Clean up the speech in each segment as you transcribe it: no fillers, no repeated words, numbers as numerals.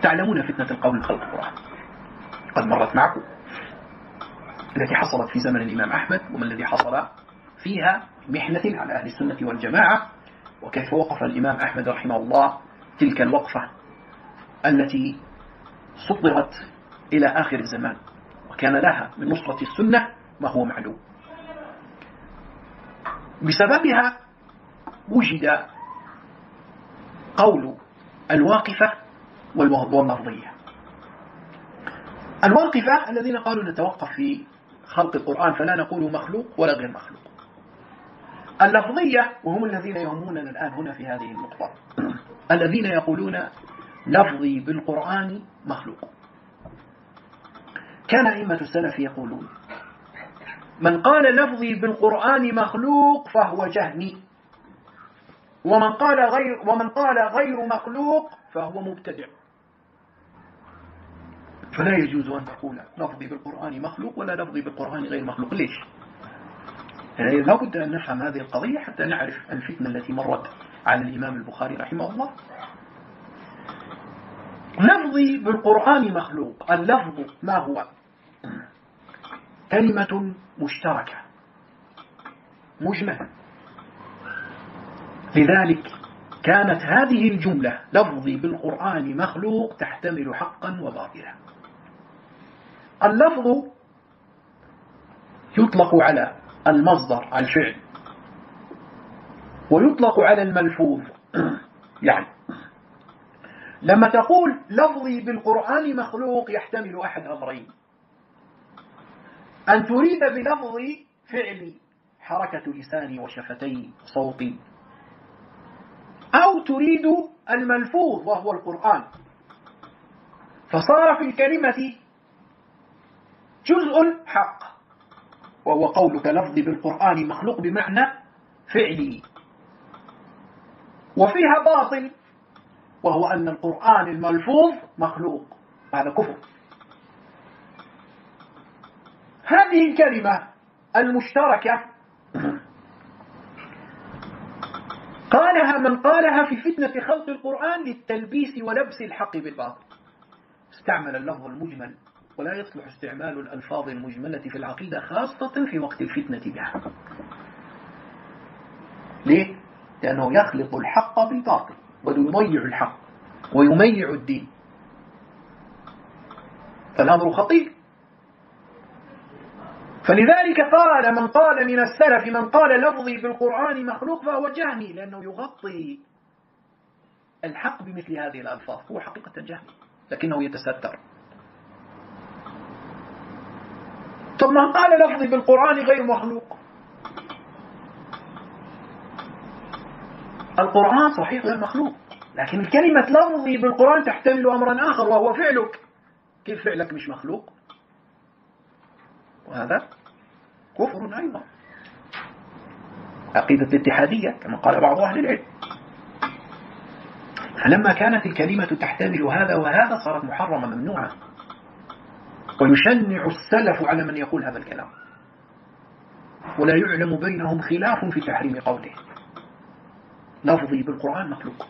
تعلمون فتنة القول من خلق القرآن قد مرت معكم، التي حصلت في زمن الإمام أحمد، وما الذي حصل فيها محنة على أهل السنة والجماعة، وكيف وقف الإمام أحمد رحمه الله تلك الوقفة التي صدرت إلى آخر الزمان، وكان لها من نصرة السنة ما هو معلوم. بسببها وجد قول الواقفة واللفظية. الواقفة الذين قالوا نتوقف في خلق القرآن فلا نقول مخلوق ولا غير مخلوق. اللفظية وهم الذين يهموننا الآن هنا في هذه النقطة، الذين يقولون لفظي بالقرآن مخلوق. كان أئمة السلف يقولون من قال لفظي بالقرآن مخلوق فهو جهمي، ومن قال غير مخلوق فهو مبتدع. فلا يجوز أن تقول لفظي بالقرآن مخلوق ولا لفظي بالقرآن غير مخلوق. ليش؟ يعني لا بد أن نفهم هذه القضية حتى نعرف الفتنة التي مرت على الإمام البخاري رحمه الله. لفظي بالقرآن مخلوق، اللفظ ما هو؟ كلمة مشتركة مجملة، لذلك كانت هذه الجملة لفظي بالقرآن مخلوق تحتمل حقا وباطلا. اللفظ يطلق على المصدر على الفعل، ويطلق على الملفوظ. يعني لما تقول لفظي بالقرآن مخلوق يحتمل أحد أمرين: أن تريد بلفظي فعلي حركة لساني وشفتي صوتي، أو تريد الملفوظ وهو القرآن، فصار في الكلمة جزء حق وهو قولك لفظي بالقرآن مخلوق بمعنى فعلي، وفيها باطل وهو أن القرآن الملفوظ مخلوق، هذا كفر. هذه الكلمة المشتركة قالها من قالها في فتنة خلق القرآن للتلبيس ولبس الحق بالباطل، استعمل اللفظ المجمل، ولا يصلح استعمال الألفاظ المجملة في العقيدة خاصة في وقت الفتنة بها. ليه؟ لأنه يخلط الحق بالباطل ويضيع الحق ويميع الدين، فالأمر خطير. فلذلك قال من قال من السلف من قال لفظي بالقرآن مخلوق فهو جهمي، لأنه يغطي الحق بمثل هذه الألفاظ، هو حقيقة جهمي لكنه يتستر. طب من قال لفظي بالقرآن غير مخلوق، القرآن صحيح غير مخلوق، لكن الكلمة لفظي بالقرآن تحتمل أمرا آخر وهو فعلك. كيف فعلك مش مخلوق؟ وهذا كفر أيضا، عقيدة الاتحادية كما قال بعض أهل العلم. فلما كانت الكلمة تحتمل هذا وهذا صارت محرمة ممنوعة، ويشنع السلف على من يقول هذا الكلام، ولا يعلم بينهم خلاف في تحريم قوله لفظي بالقرآن مخلوق.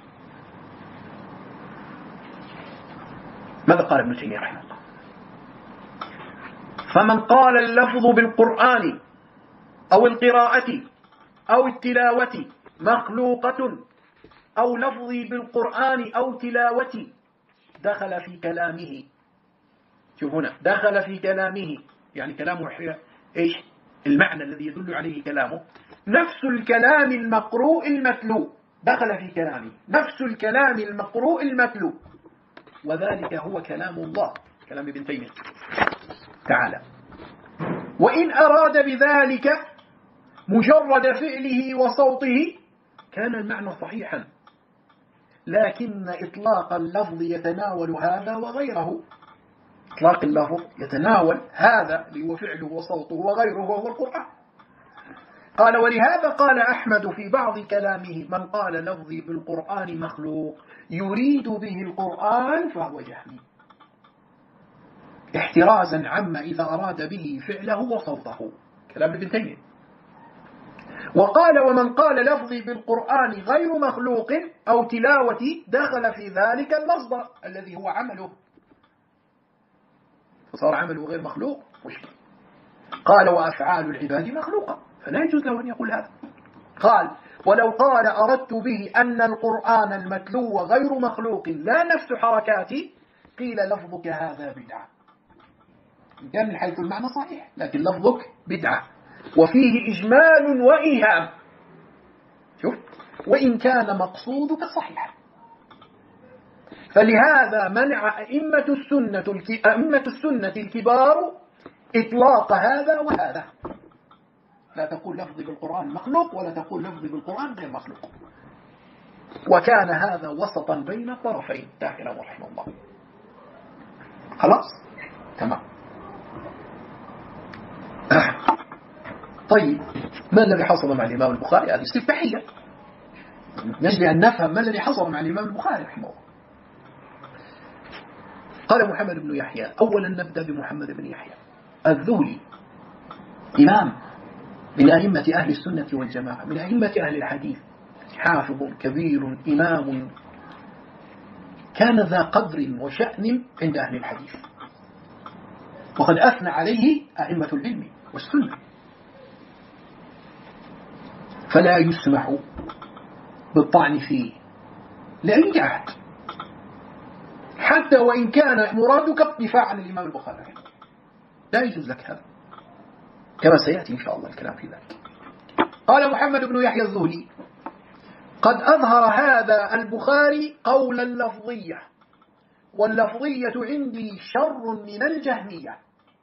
ماذا قال ابن تيمية رحمه الله؟ فمن قال اللفظ بالقرآن أو القراءة أو التلاوة مخلوقة أو لفظي بالقرآن أو تلاوتي دخل في كلامه. شوف هنا، دخل في كلامه، يعني كلامه إيش؟ المعنى الذي يدل عليه كلامه نفس الكلام المقروء المتلو، دخل في كلامه نفس الكلام المقروء المتلو، وذلك هو كلام الله، كلام ابن تيمية تعالى. وإن أراد بذلك مجرد فعله وصوته كان المعنى صحيحا، لكن إطلاق اللفظ يتناول هذا وغيره. إطلاق اللفظ يتناول هذا اللي هو فعله وصوته وغيره وهو القرآن. قال ولهذا قال أحمد في بعض كلامه من قال لفظي بالقرآن مخلوق يريد به القرآن فهو جهمي، احترازا عما إذا أراد به فعله وصوته، كلام ابن تيمية. وقال ومن قال لفظي بالقرآن غير مخلوق أو تلاوتي دخل في ذلك المصدر الذي هو عمله، فصار عمله غير مخلوق مشكل. قال وأفعال العباد مخلوقة، فلا يجوز له أن يقول هذا. قال ولو قال أردت به أن القرآن المتلو غير مخلوق لا نفس حركاتي قيل لفظك هذا بدعة. كان من حيث المعنى صحيح، لكن لفظك بدعة وفيه إجمال وإيهام. شوف، وإن كان مقصودك صحيحا. فلهذا منع أئمة السنة الكبار إطلاق هذا وهذا. لا تقول لفظي بالقرآن مخلوق ولا تقول لفظي بالقرآن غير مخلوق. وكان هذا وسطا بين الطرفين داخلا رحمه الله. خلاص تمام. طيب ما الذي حصل مع الإمام البخاري؟ هذه استفتاحية من أجل أن نفهم ما الذي حصل مع الإمام البخاري رحمه الله. قال محمد بن يحيى. أولا نبدأ بمحمد بن يحيى الذهلي، إمام من أئمة أهل السنة والجماعة، من أئمة أهل الحديث، حافظ كبير إمام، كان ذا قدر وشأن عند أهل الحديث، وقد أثنى عليه أئمة العلم والسنة، فلا يسمح بالطعن فيه لأي أحد، حتى وإن كان مرادك الدفاع عن الإمام البخاري، لا يجوز لك هذا، كما سيأتي إن شاء الله الكلام في ذلك. قال محمد بن يحيى الذهلي قد أظهر هذا البخاري قولا لفظية، واللفظية عندي شر من الجهمية.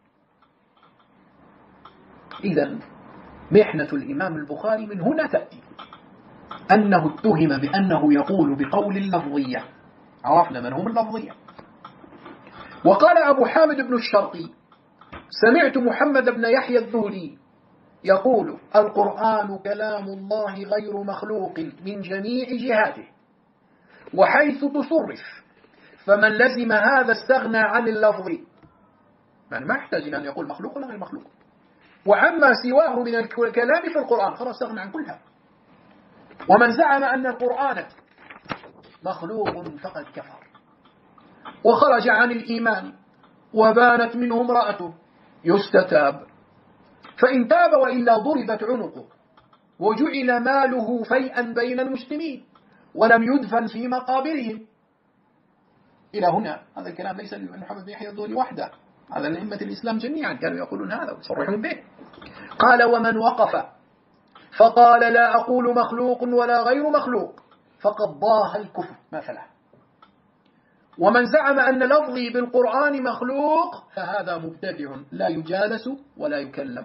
إذن محنة الإمام البخاري من هنا تأتي، أنه اتهم بأنه يقول بقول اللفظية. عرفنا من هم اللفظية. وقال أبو حامد بن الشرقي سمعت محمد بن يحيى الذهلي يقول القرآن كلام الله غير مخلوق من جميع جهاته وحيث تصرف، فمن لزم هذا استغنى عن اللفظ، يعني ما يحتاج أن يقول مخلوق ولا غير مخلوق، وعما سواه من الكلام في القرآن خلاص استغنى عن كلها. ومن زعم أن القرآن مخلوق فقد كفر وخرج عن الإيمان وبانت منه امرأته، يستتاب، فإن تاب وإلا ضربت عنقه وجعل ماله فيئا بين المسلمين ولم يدفن في مقابرهم. إلى هنا هذا الكلام ليس لمحمد بن يحيى الذهلي وحده، هذا لأئمة الإسلام جميعا كانوا يقولون هذا ويصرحون به. قال ومن وقف فقال لا أقول مخلوق ولا غير مخلوق فقد ضاه الكفر مثلا. ومن زعم أن لفظي بالقرآن مخلوق فهذا مبتدع لا يجالس ولا يكلم.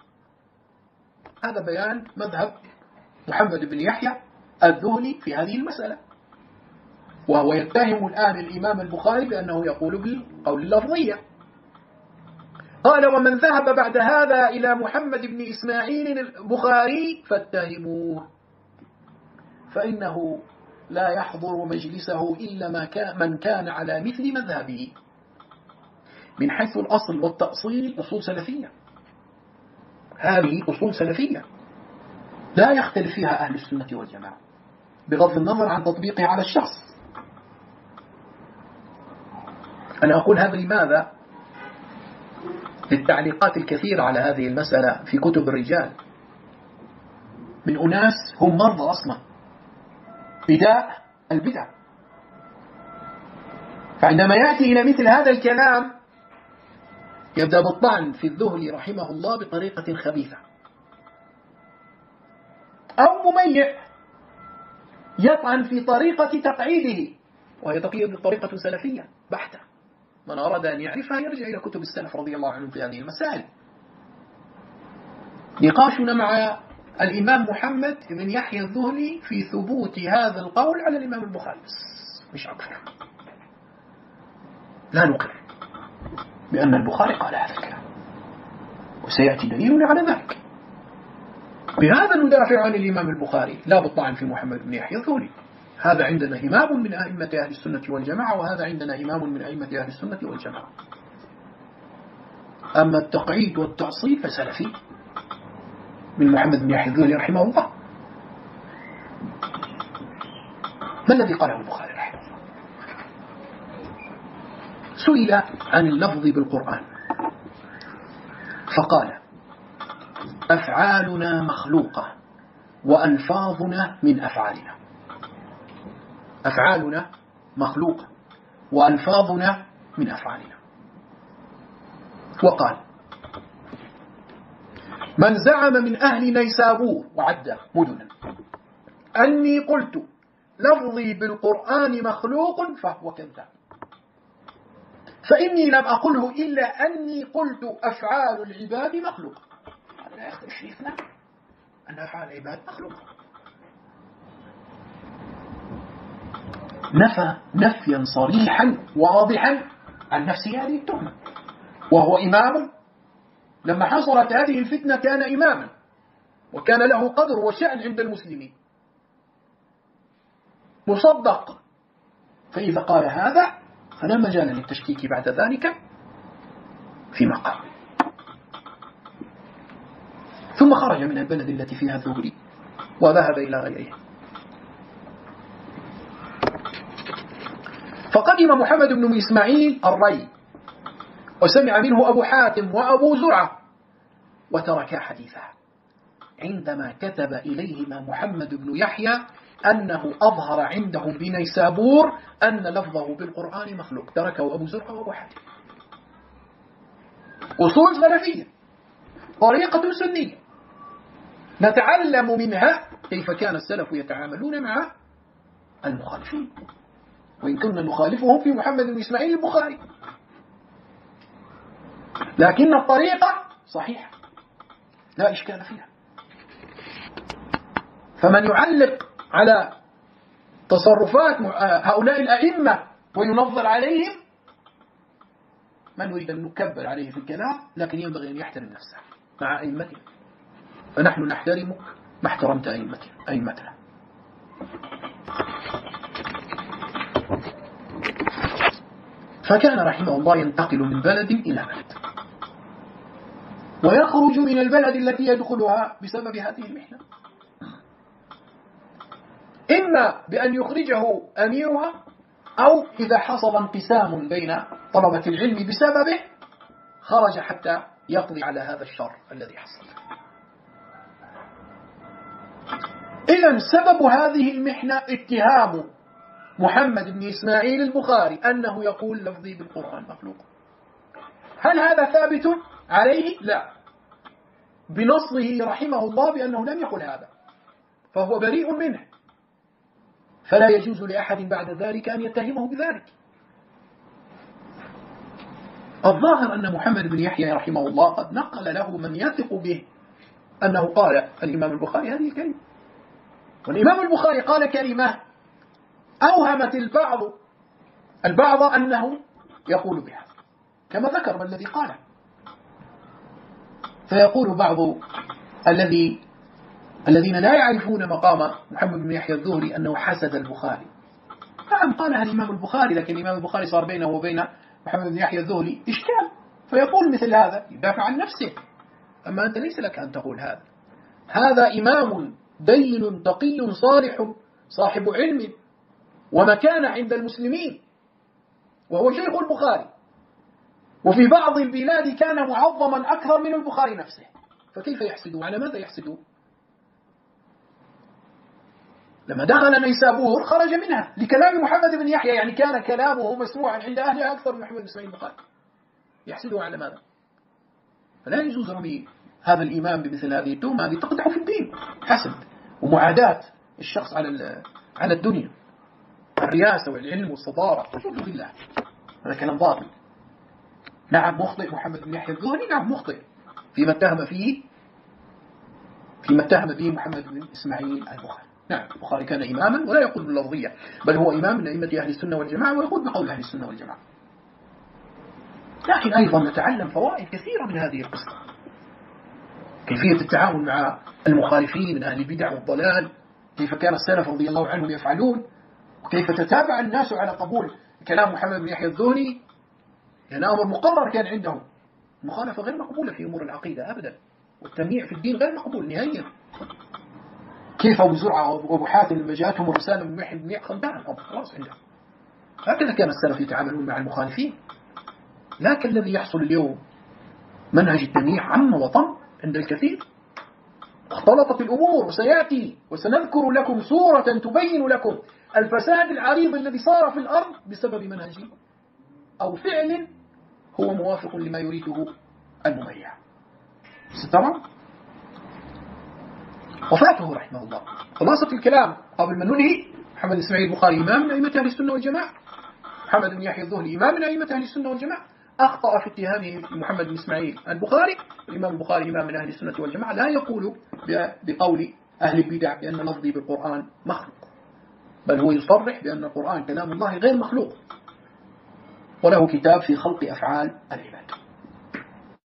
هذا بيان مذهب محمد بن يحيى الذهلي في هذه المسألة، وهو يتهم الآن الإمام البخاري بأنه يقول بالقول اللفظية. قال ومن ذهب بعد هذا إلى محمد بن إسماعيل البخاري فاتهموه، فإنه لا يحضر مجلسه إلا من كان على مثل مذهبه. من حيث الأصل والتأصيل أصول سلفية، هذه أصول سلفية لا يختلف فيها أهل السنة والجماعة بغض النظر عن تطبيقها على الشخص. أنا أقول هذا لماذا؟ للتعليقات الكثيرة على هذه المسألة في كتب الرجال من أناس هم مرضى أصلا بداء البدع، فعندما يأتي إلى مثل هذا الكلام يبدأ بالطعن في الذهلي رحمه الله بطريقة خبيثة، أو مميع يطعن في طريقة تقعيده، وهي طريقة سلفية بحتة. من أراد أن يعرفها يرجع إلى كتب السلف رضي الله عنهم في هذه المسائل. نقاشنا مع الإمام محمد بن يحيى الذهلي في ثبوت هذا القول على الإمام البخاري بس، مش أكثر. لا نقر بأن البخاري قال هذا الكلام، وسيأتي دليل على ذلك. بهذا ندافع عن الإمام البخاري، لا بالطعن في محمد بن يحيى الذهلي. هذا عندنا إمام من أئمة أهل السنة والجماعة، وهذا عندنا إمام من أئمة أهل السنة والجماعة. أما التقعيد والتعصيب فسلفي، من محمد بن يحيى الذهلي رحمه الله. ما الذي قاله البخاري رحمه الله؟ سئل عن اللفظ بالقرآن فقال: أفعالنا مخلوقة وألفاظنا من أفعالنا. أفعالنا مخلوقة وألفاظنا من أفعالنا. وقال: من زعم من أهل نيسابور وعد مدنا أني قلت لفظي بالقرآن مخلوق فهو كذاب، فإني لم أقله إلا أني قلت أفعال العباد مخلوقة. هذا لا يختلف فيه اثنان، أن أفعال العباد مخلوقة. نفى نفيا صريحا واضحا عن نفسه هذه التهمة، وهو إمام. لما حصلت هذه الفتنة كان إماما وكان له قدر وشأن عند المسلمين، مصدق. فإذا قال هذا فلا مجال للتشكيك بعد ذلك في مقام. ثم خرج من البلد التي فيها الذهلي وذهب إلى غيره. فقدم محمد بن إسماعيل الري وسمع منه أبو حاتم وأبو زرعة وتركا حديثه عندما كتب إليهما محمد بن يحيى أنه أظهر عندهم بنيسابور أن لفظه بالقرآن مخلوق. تركه أبو زرعة وأبو حاتم. أصول سلفية، طريقة سنية، نتعلم منها كيف كان السلف يتعاملون مع المخالفين، وإن كنا نخالفهم في محمد بن إسماعيل البخاري، لكن الطريقة صحيحة لا إشكال فيها. فمن يعلق على تصرفات هؤلاء الأئمة وينظر عليهم، من نريد أن نكبر عليه في الكلام، لكن ينبغي أن يحترم نفسه مع أئمتنا، فنحن نحترمك ما احترمت أئمتنا. فكان رحمه الله ينتقل من بلد إلى بلد ويخرج من البلد التي يدخلها بسبب هذه المحنة، إما بأن يخرجه أميرها، أو إذا حصل انقسام بين طلبة العلم بسببه خرج حتى يقضي على هذا الشر الذي حصل. إذن سبب هذه المحنة اتهام محمد بن إسماعيل البخاري أنه يقول لفظي بالقرآن مخلوق. هل هذا ثابت عليه؟ لا، بنصه رحمه الله بأنه لم يقل هذا، فهو بريء منه، فلا يجوز لأحد بعد ذلك أن يتهمه بذلك. الظاهر أن محمد بن يحيى رحمه الله قد نقل له من يثق به أنه قال الإمام البخاري هذه الكلمة، والإمام البخاري قال كلمة أوهمت البعض أنه يقول بها، كما ذكر الذي قاله. فيقول بعض الذين لا يعرفون مقام محمد بن يحيى الذهلي أنه حسد البخاري. نعم قالها الإمام البخاري، لكن الإمام البخاري صار بينه وبين محمد بن يحيى الذهلي إشكال، فيقول مثل هذا يدافع عن نفسه. أما أنت ليس لك أن تقول هذا. هذا إمام دين تقي صالح صاحب علم ومكانة عند المسلمين، وهو شيخ البخاري، وفي بعض البلاد كان معظما أكثر من البخاري نفسه، فكيف يحسدون؟ على ماذا يحسدون؟ لما دخل نيسابور خرج منها لكلام محمد بن يحيى، يعني كان كلامه مسموعا عند أهلها أكثر من محمد بن إسماعيل البخاري. يحسدون على ماذا؟ فلا يجوز رمي هذا الإمام بمثل هذه التهمة، هذه تقدح في الدين، حسد ومعاداة الشخص على الدنيا، الرياسة والعلم والصدارة، والحمد بالله. هذا كلام باطل. نعم مخطئ محمد بن يحيى الذهلي، نعم مخطئ فيما اتهم فيه محمد بن إسماعيل البخاري. نعم البخاري كان إماما ولا يقول باللفظية، بل هو إمام من أئمة أهل السنة والجماعة ويقول بقول أهل السنة والجماعة. لكن أيضا نتعلم فوائد كثيرة من هذه القصة، كيفية التعامل مع المخالفين من أهل البدع والضلال، كيف كان السلف رضي الله عنهم يفعلون، وكيف تتابع الناس على قبول كلام محمد بن يحيى الذهلي، لأن أمر مقرر كان عندهم، مخالفة غير مقبولة في أمور العقيدة أبدا. والتمييع في الدين غير مقبول نهائيا. كيف أبو زرعة وأبو حاتم لما جاءتهم الرسالة من محي بن خلدان خلاص عنده. هكذا كان السلف يتعاملون مع المخالفين، لكن الذي يحصل اليوم منهج التمييع عم وطم عند الكثير. اختلطت الأمور، وسيأتي وسنذكر لكم سورة تبين لكم الفساد العريض الذي صار في الأرض بسبب منهج أو فعل هو موافق لما يريده المميع. سترى وفاته رحمه الله. خلاصة الكلام قبل ما ننهي: محمد إسماعيل البخاري إمام من أئمة أهل السنة والجماعة، محمد بن يحيى الذهلي إمام من أئمة أهل السنة والجماعة. أخطأ في اتهامه محمد بن إسماعيل البخاري. الإمام البخاري إمام من أهل السنة والجماعة، لا يقول بقول أهل البدع بأن لفظي بالقرآن مخلوق، بل هو يصرح بأن القرآن كلام الله غير مخلوق، وله كتاب في خلق أفعال العباد.